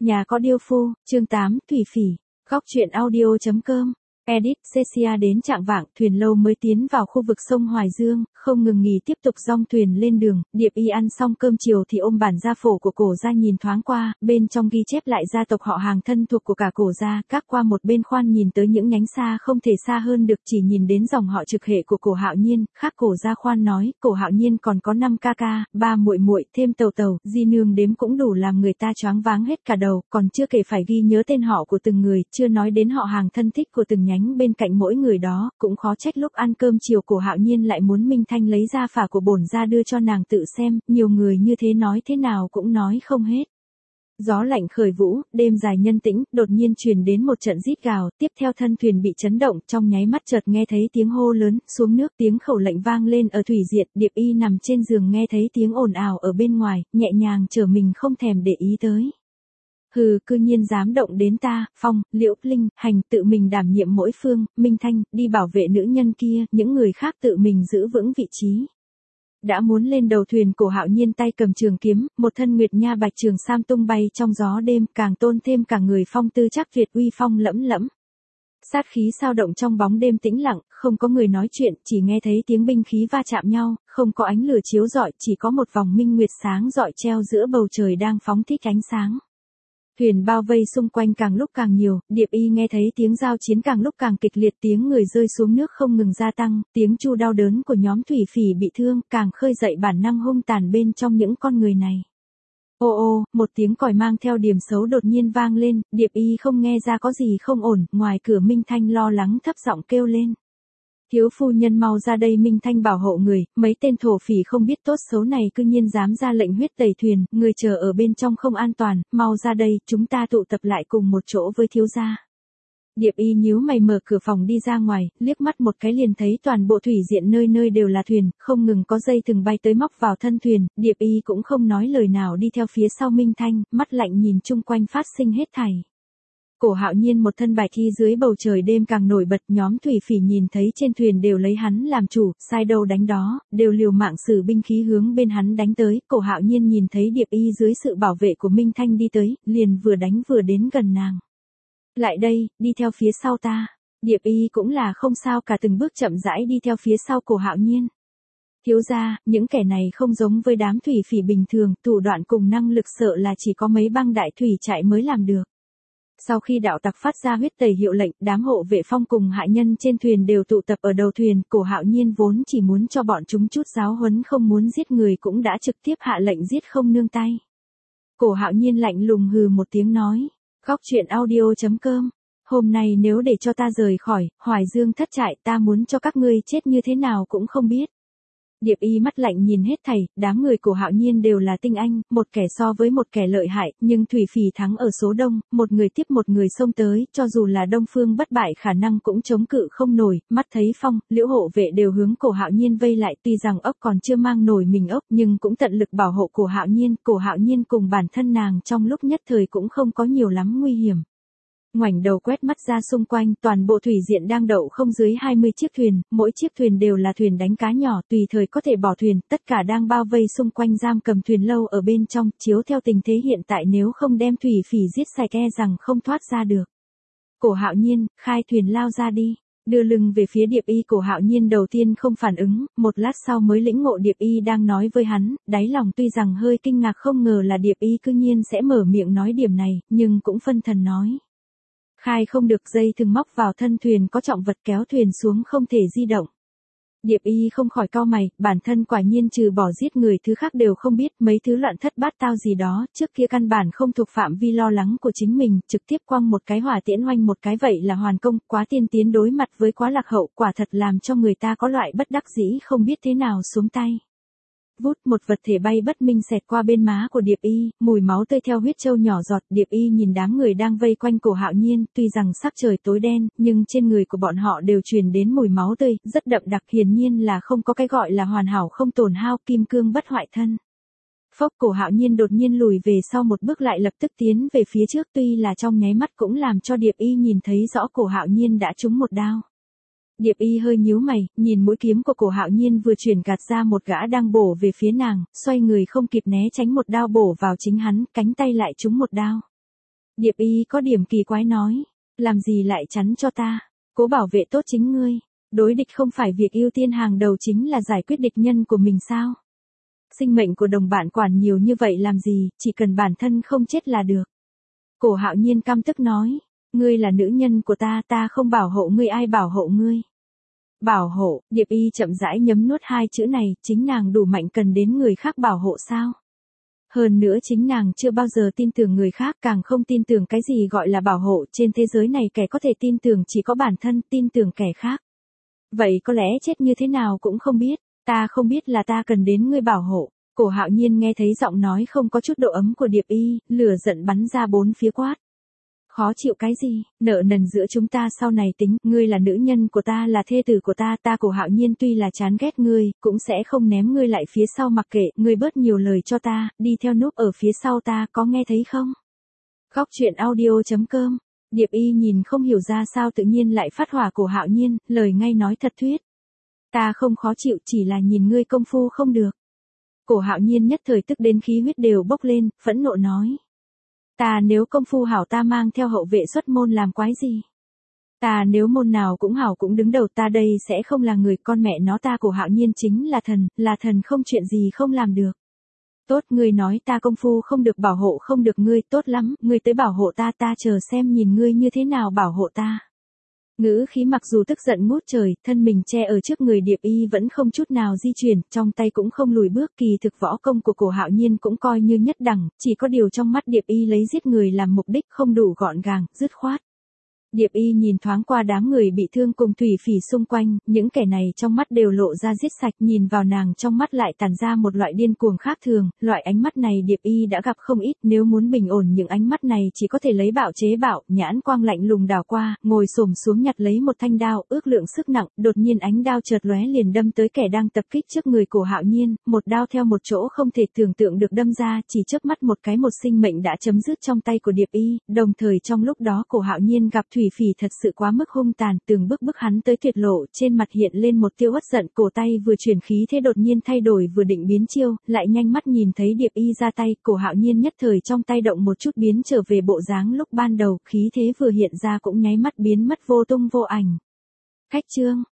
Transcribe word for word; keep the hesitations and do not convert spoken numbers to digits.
Nhà có điêu phu, chương tám, Thủy Phỉ. Góc truyện audio chấm com. Edit, Cecia đến trạng vạng, thuyền lâu mới tiến vào khu vực sông Hoài Dương, không ngừng nghỉ tiếp tục dong thuyền lên đường. Điệp Y ăn xong cơm chiều thì ôm bản gia phổ của cổ gia nhìn thoáng qua, bên trong ghi chép lại gia tộc họ hàng thân thuộc của cả cổ gia, các qua một bên khoan nhìn tới những nhánh xa không thể xa hơn được, chỉ nhìn đến dòng họ trực hệ của cổ Hạo Nhiên. Khác cổ gia khoan nói, cổ Hạo Nhiên còn có năm ca ca, ba muội muội, thêm tàu tàu, di nương đếm cũng đủ làm người ta choáng váng hết cả đầu, còn chưa kể phải ghi nhớ tên họ của từng người, chưa nói đến họ hàng thân thích của từng nhánh bên cạnh mỗi người đó. Cũng khó trách lúc ăn cơm chiều cổ Hạo Nhiên lại muốn Minh Thanh lấy gia phả của bổn gia đưa cho nàng tự xem, nhiều người như thế nói thế nào cũng nói không hết. Gió lạnh khởi vũ, đêm dài nhân tĩnh, đột nhiên truyền đến một trận rít gào, tiếp theo thân thuyền bị chấn động, trong nháy mắt chợt nghe thấy tiếng hô lớn, xuống nước, tiếng khẩu lệnh vang lên ở thủy diện. Điệp Y nằm trên giường nghe thấy tiếng ồn ào ở bên ngoài, nhẹ nhàng trở mình không thèm để ý tới. Hừ, cư nhiên dám động đến ta. Phong, Liễu, Linh, Hành tự mình đảm nhiệm mỗi phương, Minh Thanh, đi bảo vệ nữ nhân kia, những người khác tự mình giữ vững vị trí. Đã muốn lên đầu thuyền, cổ Hạo Nhiên tay cầm trường kiếm, một thân nguyệt nha bạch trường sam tung bay trong gió đêm, càng tôn thêm cả người phong tư chắc Việt uy phong lẫm lẫm. Sát khí sao động trong bóng đêm tĩnh lặng, không có người nói chuyện, chỉ nghe thấy tiếng binh khí va chạm nhau, không có ánh lửa chiếu rọi, chỉ có một vòng minh nguyệt sáng rọi treo giữa bầu trời đang phóng thích ánh sáng. Thuyền bao vây xung quanh càng lúc càng nhiều, Điệp Y nghe thấy tiếng giao chiến càng lúc càng kịch liệt, tiếng người rơi xuống nước không ngừng gia tăng, tiếng chu đau đớn của nhóm thủy phỉ bị thương càng khơi dậy bản năng hung tàn bên trong những con người này. Ô ô, một tiếng còi mang theo điểm xấu đột nhiên vang lên, Điệp Y không nghe ra có gì không ổn, ngoài cửa Minh Thanh lo lắng thấp giọng kêu lên. Thiếu phu nhân mau ra đây. Minh Thanh bảo hộ người, mấy tên thổ phỉ không biết tốt xấu này cư nhiên dám ra lệnh huyết tẩy thuyền, người chờ ở bên trong không an toàn, mau ra đây, chúng ta tụ tập lại cùng một chỗ với thiếu gia. Điệp Y nhíu mày mở cửa phòng đi ra ngoài, liếc mắt một cái liền thấy toàn bộ thủy diện nơi nơi đều là thuyền, không ngừng có dây thừng bay tới móc vào thân thuyền. Điệp Y cũng không nói lời nào đi theo phía sau Minh Thanh, mắt lạnh nhìn chung quanh phát sinh hết thảy. Cổ Hạo Nhiên một thân bạch y dưới bầu trời đêm càng nổi bật, nhóm thủy phỉ nhìn thấy trên thuyền đều lấy hắn làm chủ, sai đâu đánh đó, đều liều mạng sử binh khí hướng bên hắn đánh tới. Cổ Hạo Nhiên nhìn thấy Điệp Y dưới sự bảo vệ của Minh Thanh đi tới, liền vừa đánh vừa đến gần nàng. Lại đây, đi theo phía sau ta. Điệp Y cũng là không sao cả, từng bước chậm rãi đi theo phía sau Cổ Hạo Nhiên. Thiếu gia, những kẻ này không giống với đám thủy phỉ bình thường, thủ đoạn cùng năng lực sợ là chỉ có mấy băng đại thủy trại mới làm được. Sau khi đạo tặc phát ra huyết tẩy hiệu lệnh, đám hộ vệ Phong cùng hạ nhân trên thuyền đều tụ tập ở đầu thuyền, cổ Hạo Nhiên vốn chỉ muốn cho bọn chúng chút giáo huấn không muốn giết người cũng đã trực tiếp hạ lệnh giết không nương tay. Cổ Hạo Nhiên lạnh lùng hừ một tiếng nói, góc truyện audio chấm com, hôm nay nếu để cho ta rời khỏi Hoài Dương thất trại, ta muốn cho các ngươi chết như thế nào cũng không biết. Điệp Y mắt lạnh nhìn hết thảy, đám người của Hạo Nhiên đều là tinh anh, một kẻ so với một kẻ lợi hại, nhưng thủy phỉ thắng ở số đông, một người tiếp một người xông tới, cho dù là Đông Phương bất bại khả năng cũng chống cự không nổi. Mắt thấy Phong, Liễu hộ vệ đều hướng cổ Hạo Nhiên vây lại, tuy rằng ốc còn chưa mang nổi mình ốc, nhưng cũng tận lực bảo hộ cổ Hạo Nhiên. Cổ Hạo Nhiên cùng bản thân nàng trong lúc nhất thời cũng không có nhiều lắm nguy hiểm. Ngoảnh đầu quét mắt ra xung quanh, toàn bộ thủy diện đang đậu không dưới hai mươi chiếc thuyền, mỗi chiếc thuyền đều là thuyền đánh cá nhỏ, tùy thời có thể bỏ thuyền, tất cả đang bao vây xung quanh giam cầm thuyền lâu ở bên trong, chiếu theo tình thế hiện tại nếu không đem thủy phỉ giết sạch e rằng không thoát ra được. Cổ Hạo Nhiên, khai thuyền lao ra đi. Đưa lưng về phía Điệp Y, cổ Hạo Nhiên đầu tiên không phản ứng, một lát sau mới lĩnh ngộ Điệp Y đang nói với hắn, đáy lòng tuy rằng hơi kinh ngạc không ngờ là Điệp Y cư nhiên sẽ mở miệng nói điểm này, nhưng cũng phân thần nói. Khai không được, dây thừng móc vào thân thuyền có trọng vật kéo thuyền xuống không thể di động. Điệp Y không khỏi cau mày, bản thân quả nhiên trừ bỏ giết người thứ khác đều không biết, mấy thứ loạn thất bát tao gì đó, trước kia căn bản không thuộc phạm vi lo lắng của chính mình, trực tiếp quăng một cái hỏa tiễn hoành một cái vậy là hoàn công, quá tiên tiến đối mặt với quá lạc hậu, quả thật làm cho người ta có loại bất đắc dĩ không biết thế nào xuống tay. Vút, một vật thể bay bất minh xẹt qua bên má của Điệp Y, mùi máu tươi theo huyết châu nhỏ giọt. Điệp Y nhìn đám người đang vây quanh cổ Hạo Nhiên, tuy rằng sắc trời tối đen, nhưng trên người của bọn họ đều truyền đến mùi máu tươi, rất đậm đặc, hiển nhiên là không có cái gọi là hoàn hảo không tổn hao, kim cương bất hoại thân. Phốc, cổ Hạo Nhiên đột nhiên lùi về sau một bước lại lập tức tiến về phía trước, tuy là trong nháy mắt cũng làm cho Điệp Y nhìn thấy rõ cổ Hạo Nhiên đã trúng một đao. Điệp Y hơi nhíu mày, nhìn mũi kiếm của cổ Hạo Nhiên vừa chuyển gạt ra một gã đang bổ về phía nàng, xoay người không kịp né tránh một đao bổ vào chính hắn, cánh tay lại trúng một đao. Điệp y có điểm kỳ quái nói. Làm gì lại chắn cho ta? Cố bảo vệ tốt chính ngươi. Đối địch không phải việc ưu tiên hàng đầu chính là giải quyết địch nhân của mình sao? Sinh mệnh của đồng bạn quản nhiều như vậy làm gì, chỉ cần bản thân không chết là được. Cổ Hạo Nhiên căm tức nói. Ngươi là nữ nhân của ta, ta không bảo hộ ngươi, ai bảo hộ ngươi? Bảo hộ, Điệp y chậm rãi nhấm nuốt hai chữ này, chính nàng đủ mạnh cần đến người khác bảo hộ sao? Hơn nữa chính nàng chưa bao giờ tin tưởng người khác, càng không tin tưởng cái gì gọi là bảo hộ, trên thế giới này kẻ có thể tin tưởng chỉ có bản thân, tin tưởng kẻ khác. Vậy có lẽ chết như thế nào cũng không biết, ta không biết là ta cần đến ngươi bảo hộ. Cổ Hạo Nhiên nghe thấy giọng nói không có chút độ ấm của Điệp y, lửa giận bắn ra bốn phía quát. Khó chịu cái gì, nợ nần giữa chúng ta sau này tính, ngươi là nữ nhân của ta, là thê tử của ta, ta Cổ Hạo Nhiên tuy là chán ghét ngươi, cũng sẽ không ném ngươi lại phía sau mặc kệ, ngươi bớt nhiều lời cho ta, đi theo núp ở phía sau ta, có nghe thấy không? Khóc chuyện audio chấm com. Điệp y nhìn không hiểu ra sao tự nhiên lại phát hỏa Cổ Hạo Nhiên, lời ngay nói thật thuyết. Ta không khó chịu, chỉ là nhìn ngươi công phu không được. Cổ Hạo Nhiên nhất thời tức đến khí huyết đều bốc lên, phẫn nộ nói. Ta nếu công phu hảo ta mang theo hậu vệ xuất môn làm quái gì? Ta nếu môn nào cũng hảo cũng đứng đầu, ta đây sẽ không là người, con mẹ nó ta Cổ Hạo Nhiên chính là thần, là thần không chuyện gì không làm được. Tốt, ngươi nói ta công phu không được bảo hộ không được ngươi, tốt lắm, ngươi tới bảo hộ ta, ta chờ xem nhìn ngươi như thế nào bảo hộ ta. Ngữ khí mặc dù tức giận ngút trời, thân mình che ở trước người Điệp y vẫn không chút nào di chuyển, trong tay cũng không lùi bước, kỳ thực võ công của Cổ Hạo Nhiên cũng coi như nhất đẳng, chỉ có điều trong mắt Điệp y lấy giết người làm mục đích không đủ gọn gàng, dứt khoát. Điệp y nhìn thoáng qua đám người bị thương cùng thủy phỉ xung quanh, những kẻ này trong mắt đều lộ ra giết sạch, nhìn vào nàng trong mắt lại tản ra một loại điên cuồng khác thường, loại ánh mắt này Điệp y đã gặp không ít, nếu muốn bình ổn những ánh mắt này chỉ có thể lấy bạo chế bạo, nhãn quang lạnh lùng đảo qua, ngồi xổm xuống nhặt lấy một thanh đao, ước lượng sức nặng, đột nhiên ánh đao chợt lóe liền đâm tới kẻ đang tập kích trước người Cổ Hạo Nhiên, một đao theo một chỗ không thể tưởng tượng được đâm ra, chỉ chớp mắt một cái một sinh mệnh đã chấm dứt trong tay của Điệp y, đồng thời trong lúc đó Cổ Hạo Nhiên gặp thủy phỉ thật sự quá mức hung tàn, từng bước bước hắn tới tuyệt lộ, trên mặt hiện lên một tia uất giận, cổ tay vừa chuyển khí thế đột nhiên thay đổi vừa định biến chiêu, lại nhanh mắt nhìn thấy Điệp y ra tay, Cổ Hạo Nhiên nhất thời trong tay động một chút biến trở về bộ dáng lúc ban đầu, khí thế vừa hiện ra cũng nháy mắt biến mất vô tung vô ảnh. Khách chương